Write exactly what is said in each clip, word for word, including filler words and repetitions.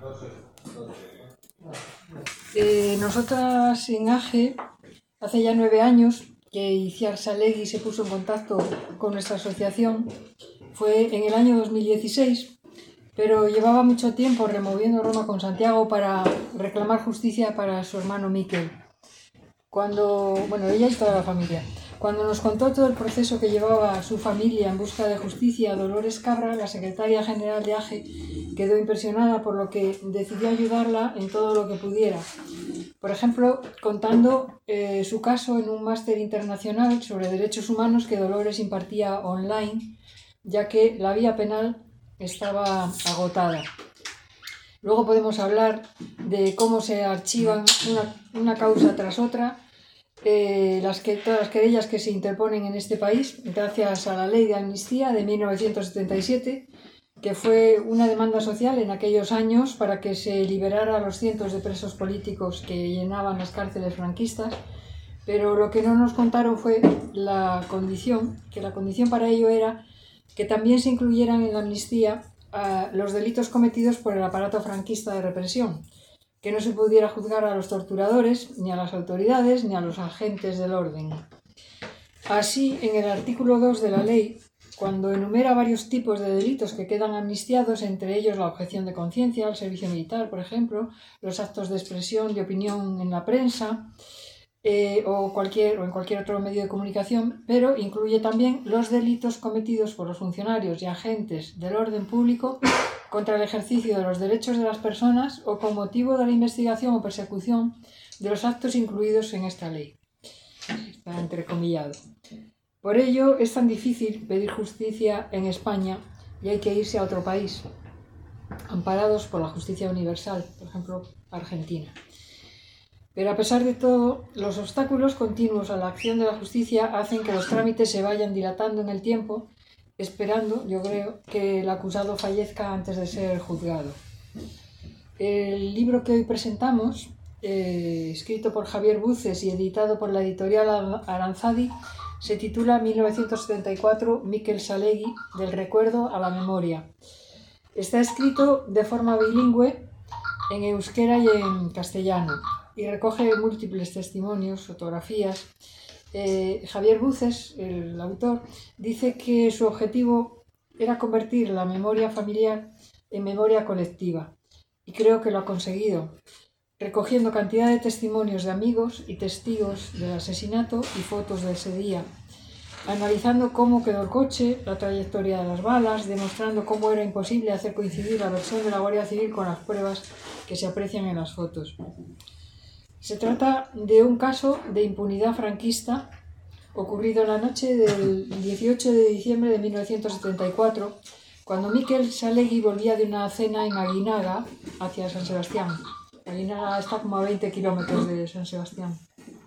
Eh, nosotras en A G E, hace ya nueve años que Itziar Salegui se puso en contacto con nuestra asociación, fue en el año dos mil dieciséis, pero llevaba mucho tiempo removiendo Roma con Santiago para reclamar justicia para su hermano Miquel. Cuando, bueno, ella y toda la familia. Cuando nos contó todo el proceso que llevaba su familia en busca de justicia, Dolores Cabra, la secretaria general de A G E, quedó impresionada, por lo que decidió ayudarla en todo lo que pudiera. Por ejemplo, contando eh, su caso en un máster internacional sobre derechos humanos que Dolores impartía online, ya que la vía penal estaba agotada. Luego podemos hablar de cómo se archivan una, una causa tras otra, eh, las que, todas las querellas que se interponen en este país, gracias a la Ley de Amnistía de mil novecientos setenta y siete, que fue una demanda social en aquellos años para que se liberara a los cientos de presos políticos que llenaban las cárceles franquistas. Pero lo que no nos contaron fue la condición, que la condición para ello era que también se incluyeran en la amnistía uh, los delitos cometidos por el aparato franquista de represión, que no se pudiera juzgar a los torturadores, ni a las autoridades, ni a los agentes del orden. Así, en el artículo dos de la ley, cuando enumera varios tipos de delitos que quedan amnistiados, entre ellos la objeción de conciencia, el servicio militar, por ejemplo, los actos de expresión de opinión en la prensa, Eh, o, cualquier, o en cualquier otro medio de comunicación, pero incluye también los delitos cometidos por los funcionarios y agentes del orden público contra el ejercicio de los derechos de las personas o con motivo de la investigación o persecución de los actos incluidos en esta ley. Está entrecomillado. Por ello es tan difícil pedir justicia en España y hay que irse a otro país, amparados por la justicia universal, por ejemplo, Argentina. Pero a pesar de todo, los obstáculos continuos a la acción de la justicia hacen que los trámites se vayan dilatando en el tiempo, esperando, yo creo, que el acusado fallezca antes de ser juzgado. El libro que hoy presentamos, eh, escrito por Javier Buces y editado por la editorial Aranzadi, se titula mil novecientos setenta y cuatro, Miquel Salegui, del recuerdo a la memoria. Está escrito de forma bilingüe en euskera y en castellano, y recoge múltiples testimonios, fotografías. Eh, Javier Buces, el autor, dice que su objetivo era convertir la memoria familiar en memoria colectiva, y creo que lo ha conseguido, recogiendo cantidad de testimonios de amigos y testigos del asesinato y fotos de ese día, analizando cómo quedó el coche, la trayectoria de las balas, demostrando cómo era imposible hacer coincidir la versión de la Guardia Civil con las pruebas que se aprecian en las fotos. Se trata de un caso de impunidad franquista ocurrido la noche del dieciocho de diciembre de mil novecientos setenta y cuatro, cuando Miquel Salegui volvía de una cena en Aguinaga hacia San Sebastián. Aguinaga está como a veinte kilómetros de San Sebastián.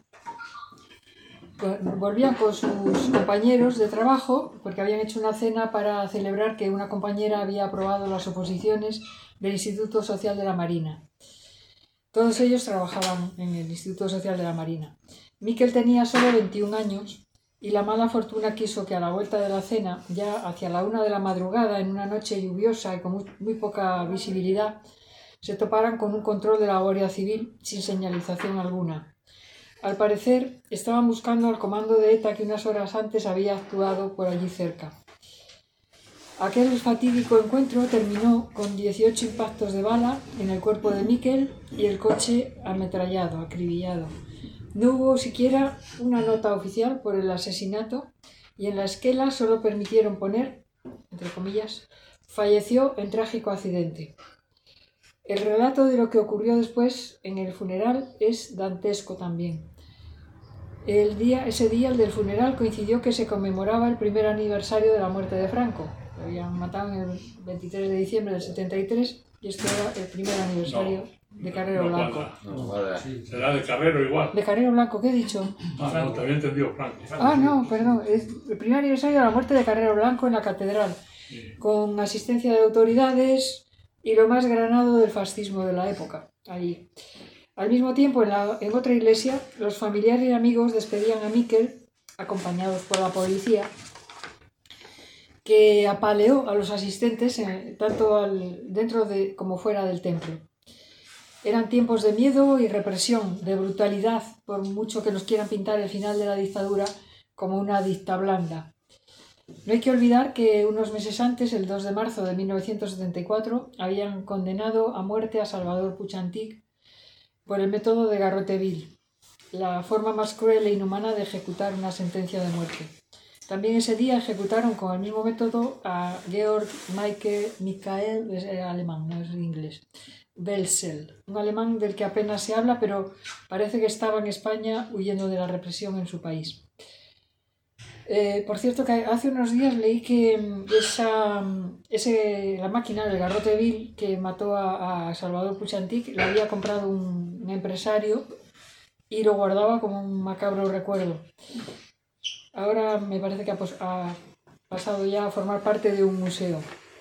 Volvían con sus compañeros de trabajo porque habían hecho una cena para celebrar que una compañera había aprobado las oposiciones del Instituto Social de la Marina. Todos ellos trabajaban en el Instituto Social de la Marina. Miquel tenía solo veintiún años y la mala fortuna quiso que a la vuelta de la cena, ya hacia la una de la madrugada, en una noche lluviosa y con muy, muy poca visibilidad, se toparan con un control de la Guardia Civil sin señalización alguna. Al parecer, estaban buscando al comando de ETA que unas horas antes había actuado por allí cerca. Aquel fatídico encuentro terminó con dieciocho impactos de bala en el cuerpo de Miquel y el coche ametrallado, acribillado. No hubo siquiera una nota oficial por el asesinato y en la esquela solo permitieron poner, entre comillas, falleció en trágico accidente. El relato de lo que ocurrió después en el funeral es dantesco también. El día, ese día, el del funeral, coincidió que se conmemoraba el primer aniversario de la muerte de Franco. Lo habían matado en el veintitrés de diciembre del setenta y tres y esto era el primer aniversario no, de Carrero no, Blanco. No, no, sí. Será de Carrero igual. De Carrero Blanco, ¿qué he dicho? Ah, no, te había entendido Franco. Ah, no, perdón. Es el primer aniversario de la muerte de Carrero Blanco en la catedral, sí, con asistencia de autoridades y lo más granado del fascismo de la época, allí. Al mismo tiempo, en, la, en otra iglesia, los familiares y amigos despedían a Miquel, acompañados por la policía, que apaleó a los asistentes eh, tanto al, dentro de, como fuera del templo. Eran tiempos de miedo y represión, de brutalidad, por mucho que nos quieran pintar el final de la dictadura como una dicta blanda. No hay que olvidar que unos meses antes, el dos de marzo de mil novecientos setenta y cuatro, habían condenado a muerte a Salvador Puig Antich por el método de garrote vil, la forma más cruel e inhumana de ejecutar una sentencia de muerte. También ese día ejecutaron con el mismo método a Georg Michael, Michael, es alemán, no es inglés, Welzel, un alemán del que apenas se habla, pero parece que estaba en España huyendo de la represión en su país. Eh, por cierto, que hace unos días leí que esa, ese, la máquina del garrote vil que mató a, a Salvador Puig Antich la había comprado un, un empresario y lo guardaba como un macabro recuerdo. Ahora me parece que ha, ha pasado ya a formar parte de un museo.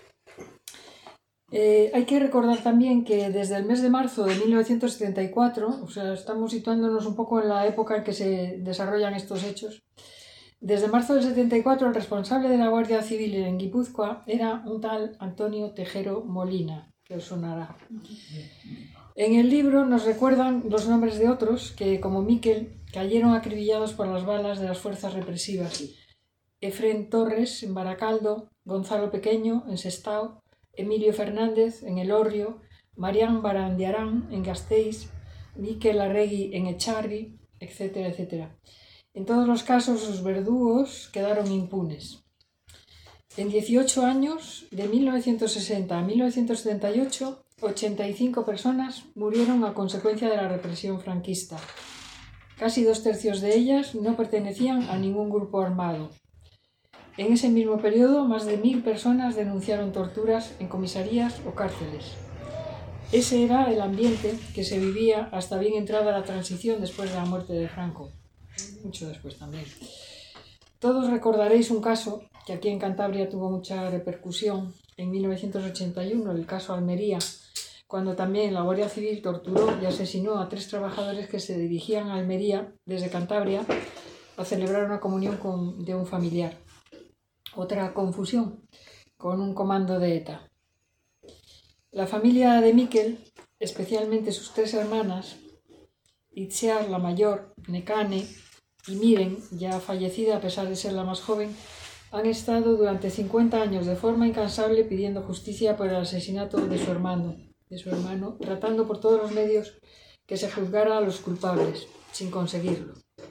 Eh, hay que recordar también que desde el mes de marzo de mil novecientos setenta y cuatro, o sea, estamos situándonos un poco en la época en que se desarrollan estos hechos, desde marzo del setenta y cuatro el responsable de la Guardia Civil en Guipúzcoa era un tal Antonio Tejero Molina, que os sonará. En el libro nos recuerdan los nombres de otros que, como Miquel, cayeron acribillados por las balas de las fuerzas represivas. Efrén Torres en Baracaldo, Gonzalo Pequeño en Sestao, Emilio Fernández en Elorrio, Marián Barandiarán en Gasteiz, Miquel Arregui en Echarri, etcétera, etcétera. En todos los casos, sus verdugos quedaron impunes. En dieciocho años, de mil novecientos sesenta a mil novecientos setenta y ocho, ochenta y cinco personas murieron a consecuencia de la represión franquista. Casi dos tercios de ellas no pertenecían a ningún grupo armado. En ese mismo periodo, más de mil personas denunciaron torturas en comisarías o cárceles. Ese era el ambiente que se vivía hasta bien entrada la transición después de la muerte de Franco. Mucho después también. Todos recordaréis un caso que aquí en Cantabria tuvo mucha repercusión en mil novecientos ochenta y uno, el caso Almería, cuando también la Guardia Civil torturó y asesinó a tres trabajadores que se dirigían a Almería desde Cantabria a celebrar una comunión con, de un familiar. Otra confusión con un comando de ETA. La familia de Miquel, especialmente sus tres hermanas, Itziar, la mayor, Nekane y Miren, ya fallecida a pesar de ser la más joven, han estado durante cincuenta años de forma incansable pidiendo justicia por el asesinato de su hermano, de su hermano, tratando por todos los medios que se juzgara a los culpables, sin conseguirlo.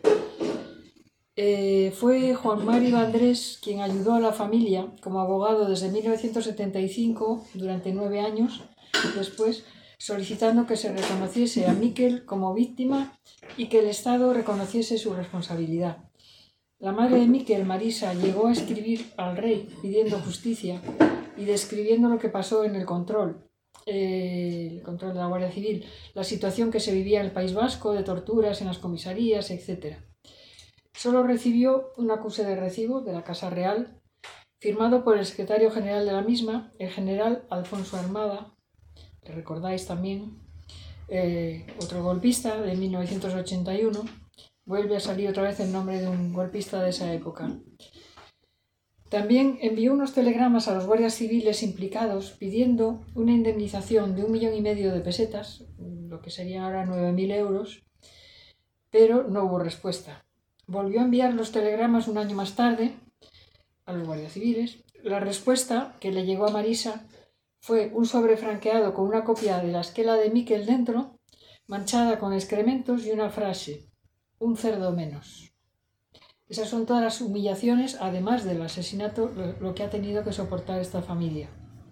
Eh, fue Juan Mari Vandrés quien ayudó a la familia como abogado desde mil novecientos setenta y cinco, durante nueve años después, solicitando que se reconociese a Miquel como víctima y que el Estado reconociese su responsabilidad. La madre de Miquel, Marisa, llegó a escribir al rey pidiendo justicia y describiendo lo que pasó en el control, eh, el control de la Guardia Civil, la situación que se vivía en el País Vasco, de torturas en las comisarías, etcétera. Solo recibió un acuse de recibo de la Casa Real, firmado por el secretario general de la misma, el general Alfonso Armada, que recordáis también, eh, otro golpista de mil novecientos ochenta y uno, vuelve a salir otra vez el nombre de un golpista de esa época. También envió unos telegramas a los guardias civiles implicados pidiendo una indemnización de un millón y medio de pesetas, lo que serían ahora nueve mil euros, pero no hubo respuesta. Volvió a enviar los telegramas un año más tarde a los guardias civiles. La respuesta que le llegó a Marisa fue un sobre franqueado con una copia de la esquela de Miquel dentro, manchada con excrementos y una frase: un cerdo menos. Esas son todas las humillaciones, además del asesinato, lo que ha tenido que soportar esta familia.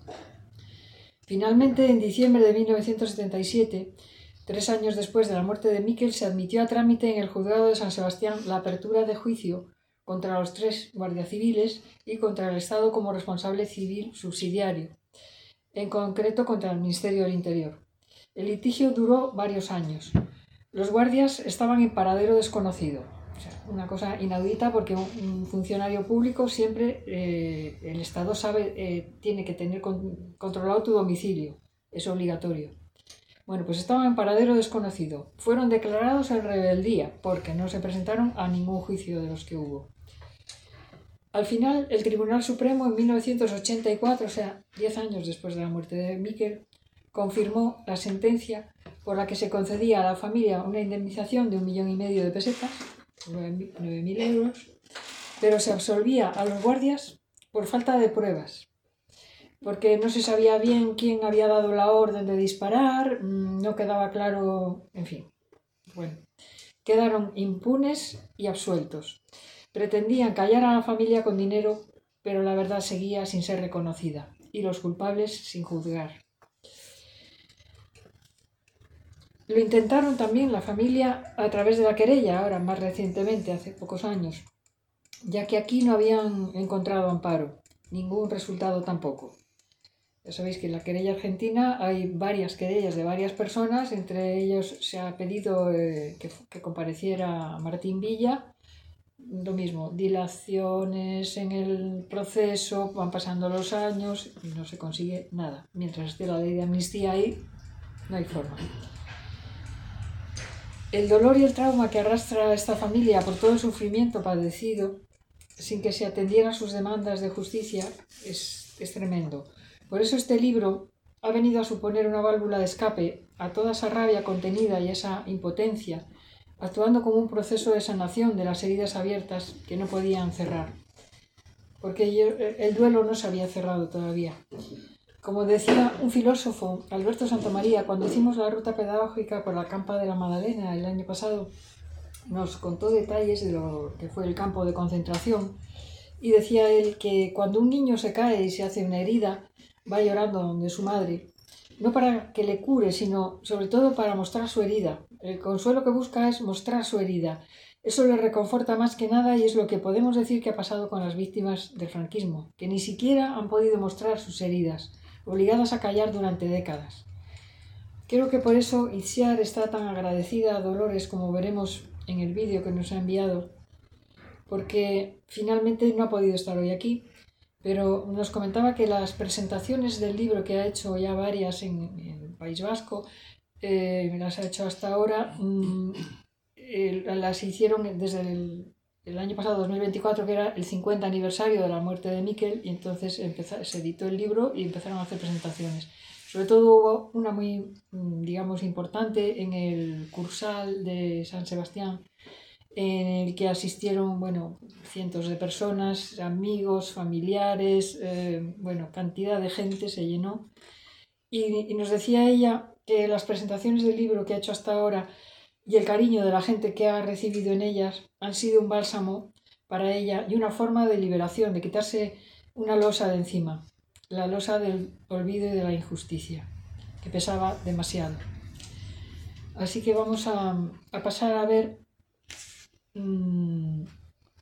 Finalmente, en diciembre de mil novecientos setenta y siete, tres años después de la muerte de Miquel, se admitió a trámite en el juzgado de San Sebastián la apertura de juicio contra los tres guardias civiles y contra el Estado como responsable civil subsidiario, en concreto contra el Ministerio del Interior. El litigio duró varios años. Los guardias estaban en paradero desconocido, o sea, una cosa inaudita porque un funcionario público siempre, eh, el Estado sabe, eh, tiene que tener con, controlado tu domicilio, es obligatorio. Bueno, pues estaban en paradero desconocido. Fueron declarados en rebeldía porque no se presentaron a ningún juicio de los que hubo. Al final, el Tribunal Supremo en mil novecientos ochenta y cuatro, o sea, diez años después de la muerte de Miquel, confirmó la sentencia por la que se concedía a la familia una indemnización de un millón y medio de pesetas, nueve mil euros, pero se absolvía a los guardias por falta de pruebas, porque no se sabía bien quién había dado la orden de disparar, no quedaba claro, en fin. Bueno, quedaron impunes y absueltos. Pretendían callar a la familia con dinero, pero la verdad seguía sin ser reconocida y los culpables sin juzgar. Lo intentaron también la familia a través de la querella, ahora más recientemente, hace pocos años, ya que aquí no habían encontrado amparo, ningún resultado tampoco. Ya sabéis que en la querella argentina hay varias querellas de varias personas, entre ellos se ha pedido eh, que, que compareciera Martín Villa. Lo mismo, dilaciones en el proceso, van pasando los años y no se consigue nada. Mientras esté la ley de amnistía ahí, no hay forma. El dolor y el trauma que arrastra esta familia por todo el sufrimiento padecido, sin que se atendieran sus demandas de justicia, es, es tremendo. Por eso este libro ha venido a suponer una válvula de escape a toda esa rabia contenida y esa impotencia, actuando como un proceso de sanación de las heridas abiertas que no podían cerrar, porque el duelo no se había cerrado todavía. Como decía un filósofo, Alberto Santamaría, cuando hicimos la ruta pedagógica por la Campa de la Magdalena el año pasado, nos contó detalles de lo que fue el campo de concentración y decía él que cuando un niño se cae y se hace una herida, va llorando donde su madre, no para que le cure, sino sobre todo para mostrar su herida. El consuelo que busca es mostrar su herida. Eso le reconforta más que nada y es lo que podemos decir que ha pasado con las víctimas del franquismo, que ni siquiera han podido mostrar sus heridas, obligadas a callar durante décadas. Creo que por eso Itziar está tan agradecida a Dolores, como veremos en el vídeo que nos ha enviado, porque finalmente no ha podido estar hoy aquí, pero nos comentaba que las presentaciones del libro, que ha hecho ya varias en, en el País Vasco, eh, las ha hecho hasta ahora, mmm, eh, las hicieron desde el, el año pasado, dos mil veinticuatro, que era el cincuenta aniversario de la muerte de Miquel, y entonces empezó, se editó el libro y empezaron a hacer presentaciones. Sobre todo hubo una muy, digamos, importante en el Cursal de San Sebastián, en el que asistieron, bueno, cientos de personas, amigos, familiares, eh, bueno, cantidad de gente, se llenó. Y, y nos decía ella que las presentaciones del libro que ha hecho hasta ahora y el cariño de la gente que ha recibido en ellas han sido un bálsamo para ella y una forma de liberación, de quitarse una losa de encima, la losa del olvido y de la injusticia, que pesaba demasiado. Así que vamos a, a pasar a ver... Mmm,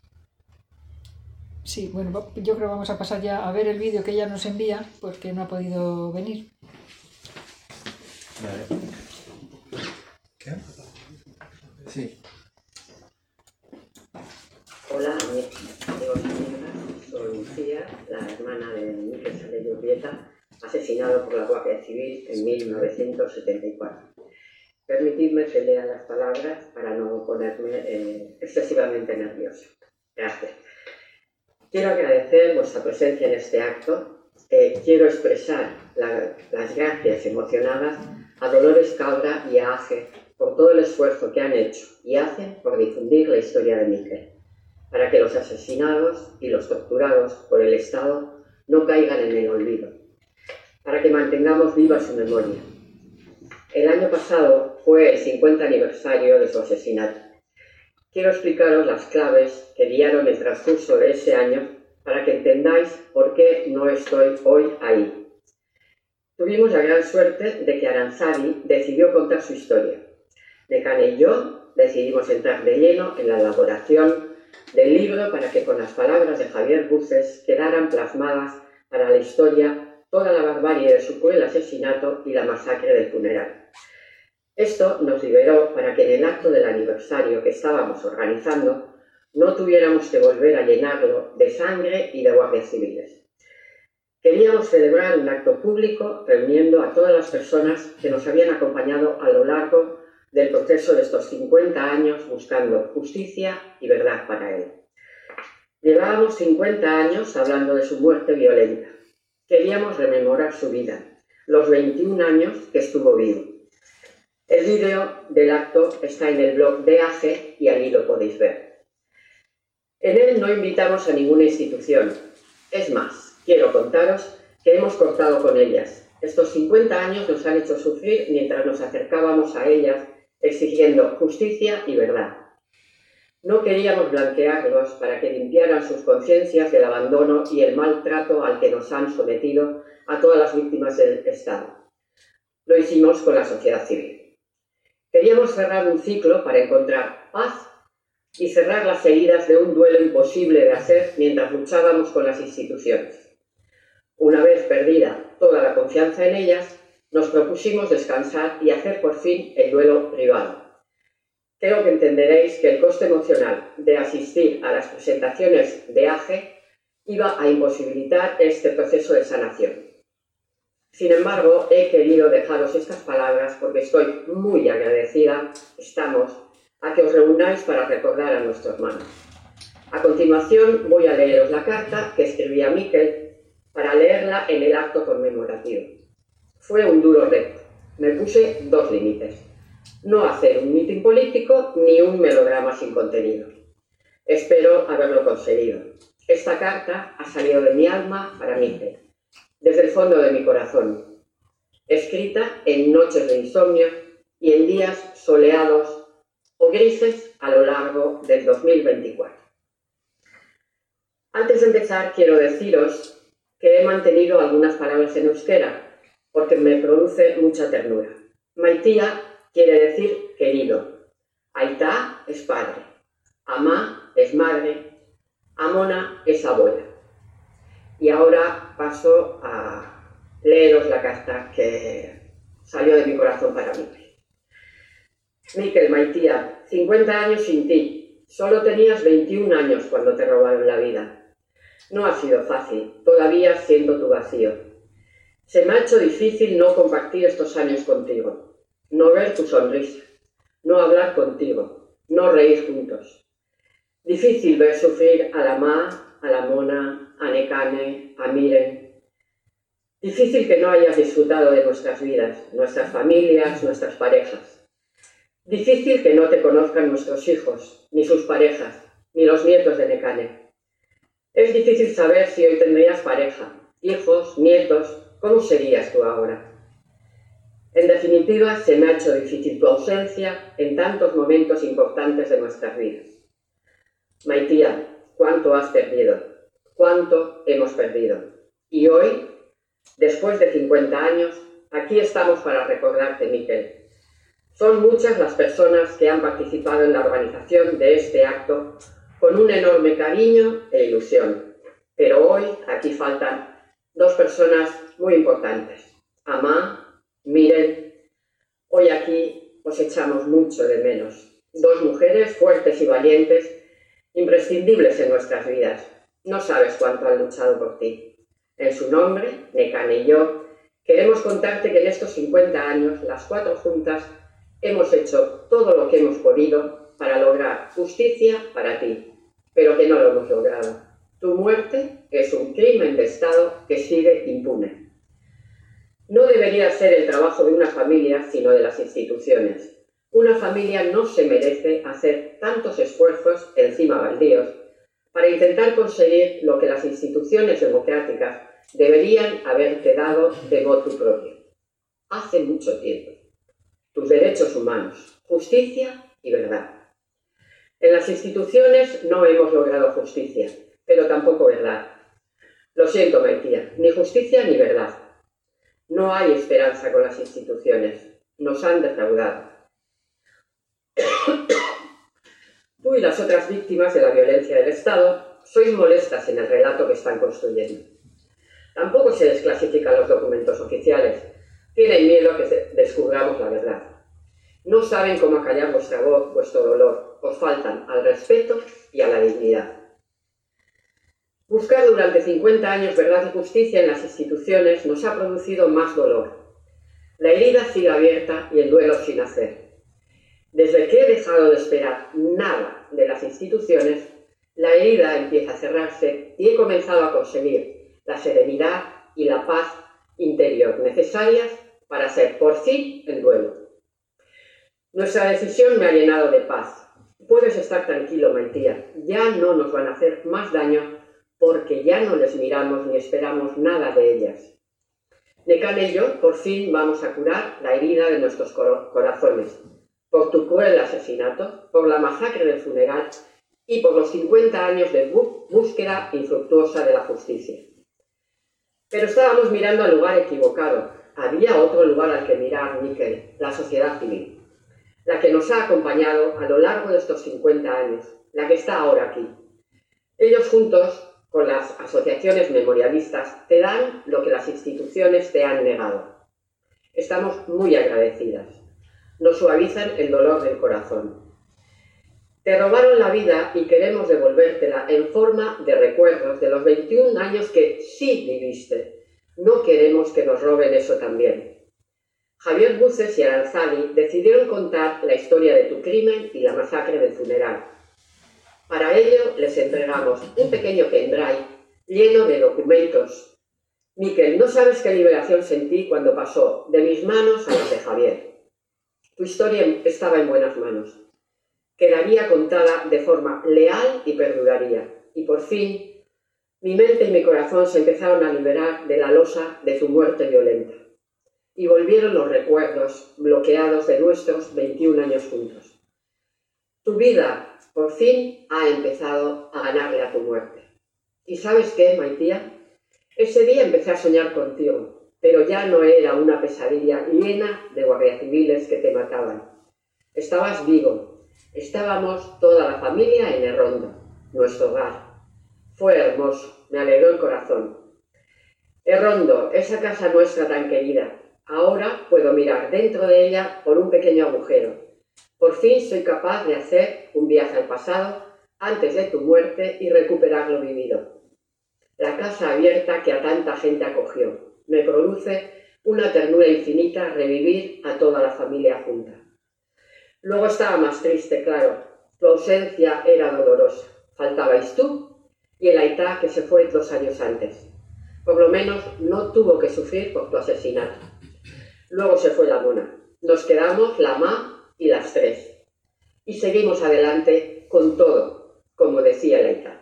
sí, bueno, yo creo que vamos a pasar ya a ver el vídeo que ella nos envía, porque no ha podido venir. Vale. ¿Qué? Sí. Hola, amigos y amigas. Soy Lucía, la hermana de Miquel Salell Urbieta, asesinado por la Guardia Civil en mil novecientos setenta y cuatro. Permitidme que lea las palabras para no ponerme eh, excesivamente nerviosa. Gracias. Quiero agradecer vuestra presencia en este acto. Eh, quiero expresar la, las gracias emocionadas a Dolores Cabra y a Age por todo el esfuerzo que han hecho y hacen por difundir la historia de Miquel, para que los asesinados y los torturados por el Estado no caigan en el olvido, para que mantengamos viva su memoria. El año pasado fue el cincuenta aniversario de su asesinato. Quiero explicaros las claves que guiaron el transcurso de ese año para que entendáis por qué no estoy hoy ahí. Tuvimos la gran suerte de que Aranzadi decidió contar su historia. Nekane y yo decidimos entrar de lleno en la elaboración del libro para que con las palabras de Javier Buces quedaran plasmadas para la historia toda la barbarie de su cruel asesinato y la masacre del funeral. Esto nos liberó para que en el acto del aniversario que estábamos organizando no tuviéramos que volver a llenarlo de sangre y de guardias civiles. Queríamos celebrar un acto público reuniendo a todas las personas que nos habían acompañado a lo largo del proceso de estos cincuenta años buscando justicia y verdad para él. Llevábamos cincuenta años hablando de su muerte violenta. Queríamos rememorar su vida, los veintiún años que estuvo vivo. El vídeo del acto está en el blog de A G y allí lo podéis ver. En él no invitamos a ninguna institución. Es más, quiero contaros que hemos cortado con ellas. Estos cincuenta años nos han hecho sufrir mientras nos acercábamos a ellas exigiendo justicia y verdad. No queríamos blanquearlos para que limpiaran sus conciencias del abandono y el maltrato al que nos han sometido a todas las víctimas del Estado. Lo hicimos con la sociedad civil. Queríamos cerrar un ciclo para encontrar paz y cerrar las heridas de un duelo imposible de hacer mientras luchábamos con las instituciones. Una vez perdida toda la confianza en ellas, nos propusimos descansar y hacer por fin el duelo privado. Creo que entenderéis que el coste emocional de asistir a las presentaciones de A G iba a imposibilitar este proceso de sanación. Sin embargo, he querido dejaros estas palabras porque estoy muy agradecida, estamos, a que os reunáis para recordar a nuestro hermano. A continuación voy a leeros la carta que escribí a Miquel para leerla en el acto conmemorativo. Fue un duro reto. Me puse dos límites. No hacer un mitin político ni un melodrama sin contenido. Espero haberlo conseguido. Esta carta ha salido de mi alma para Miquel, desde el fondo de mi corazón, escrita en noches de insomnio y en días soleados o grises a lo largo del dos mil veinticuatro. Antes de empezar, quiero deciros que he mantenido algunas palabras en euskera, porque me produce mucha ternura. Maitía quiere decir querido, Aitá es padre, Amá es madre, Amona es abuela. Y ahora paso a leeros la carta que salió de mi corazón para mí. Miquel, Maitía, cincuenta años sin ti. Solo tenías veintiún años cuando te robaron la vida. No ha sido fácil, todavía siento tu vacío. Se me ha hecho difícil no compartir estos años contigo. No ver tu sonrisa, no hablar contigo, no reír juntos. Difícil ver sufrir a la Ma, a la Mona, a Nekane, a Miren. Difícil que no hayas disfrutado de nuestras vidas, nuestras familias, nuestras parejas. Difícil que no te conozcan nuestros hijos, ni sus parejas, ni los nietos de Nekane. Es difícil saber si hoy tendrías pareja, hijos, nietos, ¿cómo serías tú ahora? En definitiva, se me ha hecho difícil tu ausencia en tantos momentos importantes de nuestras vidas. Maitía, ¿cuánto has perdido? ¿Cuánto hemos perdido? Y hoy, después de cincuenta años, aquí estamos para recordarte, Miquel. Son muchas las personas que han participado en la organización de este acto con un enorme cariño e ilusión. Pero hoy aquí faltan dos personas muy importantes. Amá, Miren, hoy aquí os echamos mucho de menos. Dos mujeres fuertes y valientes, imprescindibles en nuestras vidas. No sabes cuánto han luchado por ti. En su nombre, Nekane y yo, queremos contarte que en estos cincuenta años, las cuatro juntas, hemos hecho todo lo que hemos podido para lograr justicia para ti, pero que no lo hemos logrado. Tu muerte es un crimen de Estado que sigue impune. No debería ser el trabajo de una familia, sino de las instituciones. Una familia no se merece hacer tantos esfuerzos, encima baldíos, para intentar conseguir lo que las instituciones democráticas deberían haberte dado de motu propio. Hace mucho tiempo. Tus derechos humanos, justicia y verdad. En las instituciones no hemos logrado justicia, pero tampoco verdad. Lo siento, Maitía, ni justicia ni verdad. No hay esperanza con las instituciones. Nos han defraudado. Tú y las otras víctimas de la violencia del Estado sois molestas en el relato que están construyendo. Tampoco se desclasifican los documentos oficiales. Tienen miedo que descubramos la verdad. No saben cómo acallar vuestra voz, vuestro dolor. Os faltan al respeto y a la dignidad. Buscar durante cincuenta años verdad y justicia en las instituciones nos ha producido más dolor. La herida sigue abierta y el duelo sin hacer. Desde que he dejado de esperar nada de las instituciones, La herida empieza a cerrarse y he comenzado a conseguir la serenidad y la paz interior necesarias para hacer por fin el duelo. Nuestra decisión me ha llenado de paz. Puedes estar tranquilo, Maitía. Ya no nos van a hacer más daño porque ya no les miramos ni esperamos nada de ellas. Nekane y yo por fin vamos a curar la herida de nuestros corazones por tu cruel asesinato, por la masacre del funeral y por los cincuenta años de búsqueda infructuosa de la justicia. Pero estábamos mirando al lugar equivocado. Había otro lugar al que mirar, Miquel, la sociedad civil, la que nos ha acompañado a lo largo de estos cincuenta años, la que está ahora aquí. Ellos juntos, con las asociaciones memorialistas, te dan lo que las instituciones te han negado. Estamos muy agradecidas. Nos suavizan el dolor del corazón. Te robaron la vida y queremos devolvértela en forma de recuerdos de los veintiún años que sí viviste. No queremos que nos roben eso también. Javier Buces y Aranzadi decidieron contar la historia de tu crimen y la masacre del funeral. Para ello les entregamos un pequeño pendrive lleno de documentos. Miquel, no sabes qué liberación sentí cuando pasó de mis manos a las de Javier. Tu historia estaba en buenas manos. Quedaría contada de forma leal y perduraría. Y por fin, mi mente y mi corazón se empezaron a liberar de la losa de tu muerte violenta. Y volvieron los recuerdos bloqueados de nuestros veintiún años juntos. Tu vida, por fin, ha empezado a ganarle a tu muerte. ¿Y sabes qué, Maitía? Ese día empecé a soñar contigo, pero ya no era una pesadilla llena de guardias civiles que te mataban. Estabas vivo. Estábamos toda la familia en Errondo, nuestro hogar. Fue hermoso, me alegró el corazón. Errondo, esa casa nuestra tan querida. Ahora puedo mirar dentro de ella por un pequeño agujero. Por fin soy capaz de hacer un viaje al pasado antes de tu muerte y recuperar lo vivido. La casa abierta que a tanta gente acogió. Me produce una ternura infinita revivir a toda la familia junta. Luego estaba más triste, claro. Tu ausencia era dolorosa. Faltabais tú y el Aitá que se fue dos años antes. Por lo menos no tuvo que sufrir por tu asesinato. Luego se fue la Mona. Nos quedamos la Ma y las tres. Y seguimos adelante con todo, como decía el Aitá.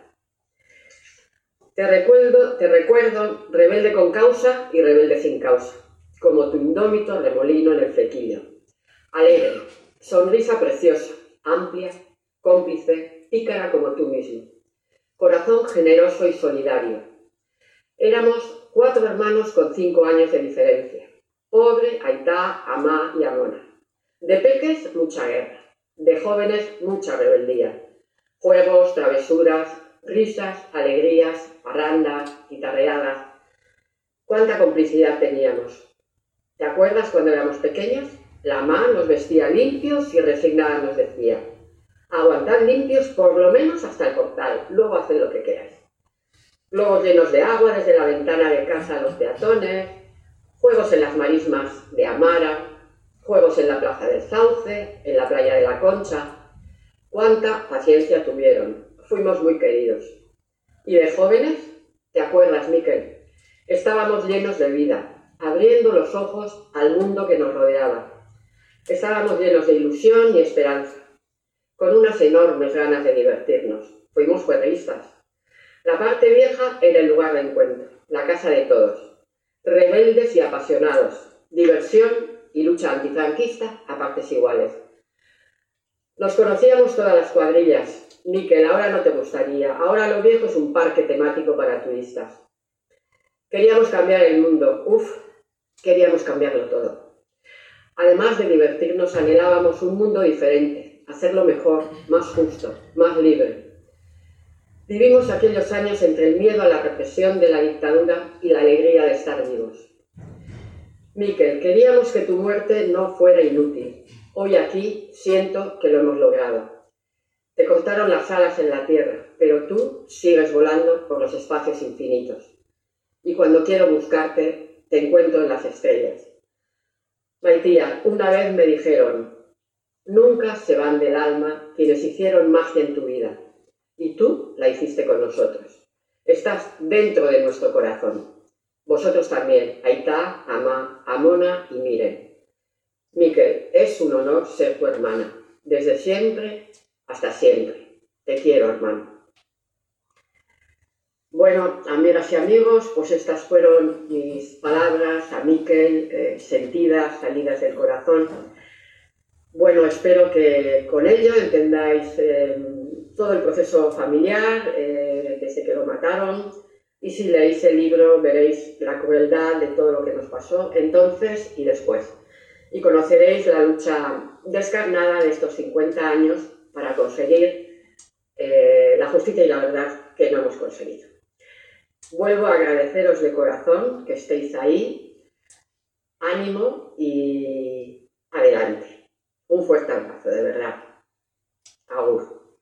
Te recuerdo, te recuerdo rebelde con causa y rebelde sin causa, como tu indómito remolino en el flequillo. Alegre, sonrisa preciosa, amplia, cómplice, pícara como tú mismo. Corazón generoso y solidario. Éramos cuatro hermanos con cinco años de diferencia. Pobre, Aitá, Amá y Amona. De peques, mucha guerra. De jóvenes, mucha rebeldía. Juegos, travesuras, risas, alegrías, parrandas, guitarreadas. Cuánta complicidad teníamos. ¿Te acuerdas cuando éramos pequeños? La Amá nos vestía limpios y resignada nos decía: aguantad limpios por lo menos hasta el portal, luego haced lo que queráis. Globos llenos de agua desde la ventana de casa a los peatones, juegos en las marismas de Amara, juegos en la plaza del Sauce, en la playa de la Concha. Cuánta paciencia tuvieron, fuimos muy queridos. ¿Y de jóvenes? ¿Te acuerdas, Miquel? Estábamos llenos de vida, abriendo los ojos al mundo que nos rodeaba. Estábamos llenos de ilusión y esperanza, con unas enormes ganas de divertirnos. Fuimos juerguistas. La parte vieja era el lugar de encuentro, la casa de todos. Rebeldes y apasionados, diversión y lucha antifranquista a partes iguales. Nos conocíamos todas las cuadrillas. Miquel, ahora no te gustaría. Ahora lo viejo es un parque temático para turistas. Queríamos cambiar el mundo. Uf, queríamos cambiarlo todo. Además de divertirnos, anhelábamos un mundo diferente, hacerlo mejor, más justo, más libre. Vivimos aquellos años entre el miedo a la represión de la dictadura y la alegría de estar vivos. Miquel, queríamos que tu muerte no fuera inútil. Hoy aquí siento que lo hemos logrado. Te cortaron las alas en la tierra, pero tú sigues volando por los espacios infinitos. Y cuando quiero buscarte, te encuentro en las estrellas. Maitía, una vez me dijeron: nunca se van del alma quienes hicieron magia en tu vida. y tú la hiciste con nosotros. Estás dentro de nuestro corazón. Vosotros también, Aitá, Amá, Amona y Miren. Miquel, es un honor ser tu hermana, desde siempre hasta siempre. Te quiero, hermano. Bueno, amigas y amigos, pues estas fueron mis palabras a Miquel, eh, sentidas, salidas del corazón. Bueno, espero que con ello entendáis eh, todo el proceso familiar, eh, desde que lo mataron, y si leéis el libro veréis la crueldad de todo lo que nos pasó entonces y después. Y conoceréis la lucha descarnada de estos cincuenta años para conseguir eh, la justicia y la verdad que no hemos conseguido. Vuelvo a agradeceros de corazón que estéis ahí. Ánimo y adelante. Un fuerte abrazo, de verdad. Agur.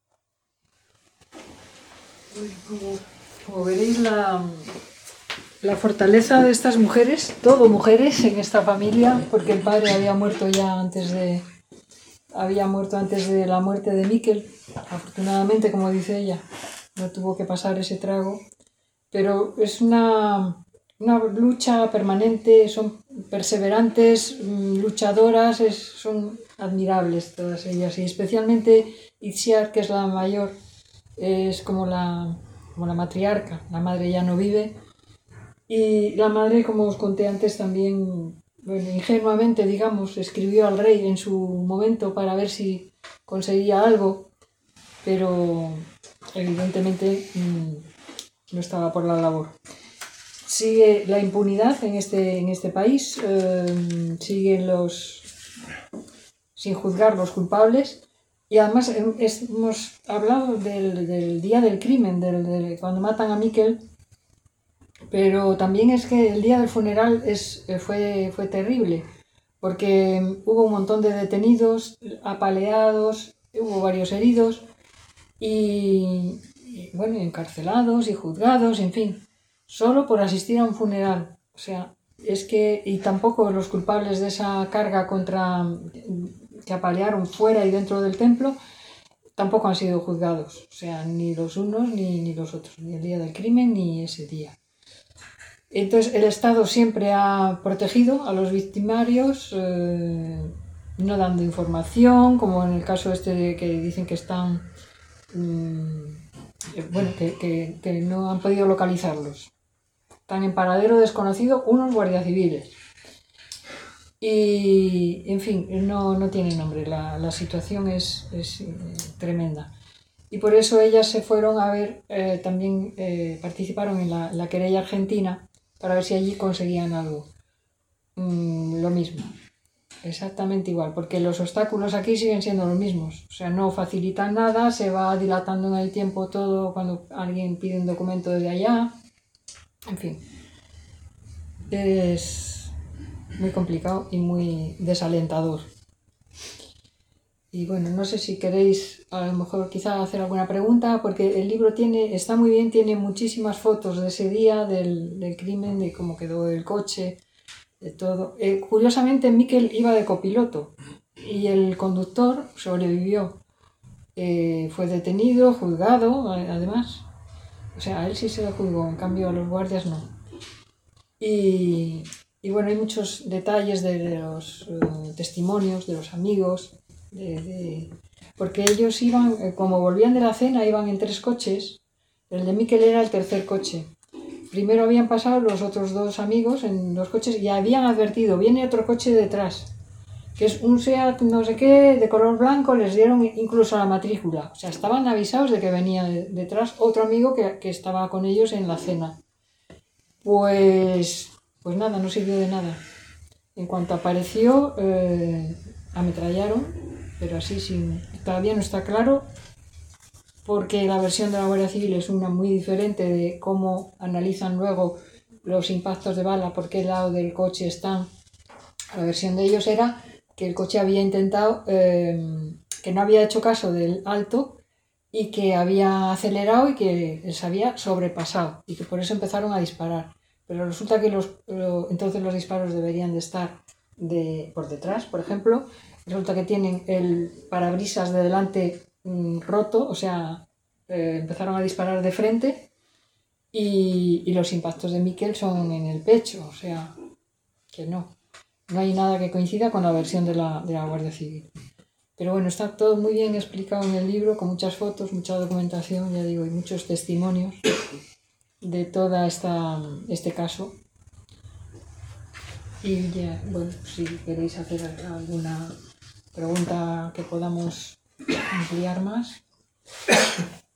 Como, como veréis, la, la fortaleza de estas mujeres, todo mujeres en esta familia, porque el padre había muerto ya antes de, había muerto antes de la muerte de Miquel. Afortunadamente, como dice ella, no tuvo que pasar ese trago. Pero es una, una lucha permanente, son perseverantes, luchadoras, es, son admirables todas ellas. Y especialmente Itziar, que es la mayor, es como la, como la matriarca, la madre ya no vive. Y la madre, como os conté antes, también, bueno, ingenuamente, digamos, escribió al rey en su momento para ver si conseguía algo, pero evidentemente no estaba por la labor. Sigue la impunidad en este, en este país, eh, siguen los sin juzgar los culpables, y además es, hemos hablado del, del día del crimen, del, del, cuando matan a Miquel, pero también es que el día del funeral es, fue, fue terrible, porque hubo un montón de detenidos, apaleados, hubo varios heridos, y Y, bueno, encarcelados y juzgados, en fin, solo por asistir a un funeral. O sea, es que, y tampoco los culpables de esa carga contra que apalearon fuera y dentro del templo, tampoco han sido juzgados. O sea, ni los unos ni, ni los otros, ni el día del crimen ni ese día. Entonces, el Estado siempre ha protegido a los victimarios, eh, no dando información, como en el caso este de que dicen que están... Mmm, bueno, que, que, que no han podido localizarlos. Están en paradero desconocido unos guardias civiles. Y, en fin, no, no tiene nombre. La, la situación es, es eh, tremenda. Y por eso ellas se fueron a ver, eh, también eh, participaron en la, la querella argentina para ver si allí conseguían algo. Mm, lo mismo. Exactamente igual, porque los obstáculos aquí siguen siendo los mismos, o sea, no facilitan nada, se va dilatando en el tiempo todo cuando alguien pide un documento desde allá, en fin, es muy complicado y muy desalentador. Y bueno, no sé si queréis a lo mejor quizá hacer alguna pregunta, porque el libro tiene, está muy bien, tiene muchísimas fotos de ese día, del, del crimen, de cómo quedó el coche, de todo. Eh, curiosamente, Miquel iba de copiloto y el conductor sobrevivió. Eh, fue detenido, juzgado, además. O sea, a él sí se le juzgó, en cambio a los guardias no. Y, y bueno, hay muchos detalles de, de los uh, testimonios de los amigos, de, de, porque ellos iban, eh, como volvían de la cena, iban en tres coches. El de Miquel era el tercer coche. Primero habían pasado los otros dos amigos en los coches y habían advertido, viene otro coche detrás, que es un Seat no sé qué, de color blanco, les dieron incluso la matrícula. O sea, estaban avisados de que venía detrás otro amigo que, que estaba con ellos en la cena. Pues, pues nada, no sirvió de nada. En cuanto apareció, eh, ametrallaron, pero así sin... Todavía no está claro, porque la versión de la Guardia Civil es una muy diferente de cómo analizan luego los impactos de bala, por qué lado del coche están. La versión de ellos era que el coche había intentado, eh, que no había hecho caso del alto y que había acelerado y que les había sobrepasado y que por eso empezaron a disparar. Pero resulta que los, lo, entonces los disparos deberían de estar de, por detrás, por ejemplo. Resulta que tienen el parabrisas de delante roto, o sea, eh, empezaron a disparar de frente y, y los impactos de Miquel son en el pecho, o sea, que no. No hay nada que coincida con la versión de la, de la Guardia Civil. Pero bueno, está todo muy bien explicado en el libro, con muchas fotos, mucha documentación, ya digo, y muchos testimonios de todo este caso. Y ya, bueno, si queréis hacer alguna pregunta que podamos ampliar más.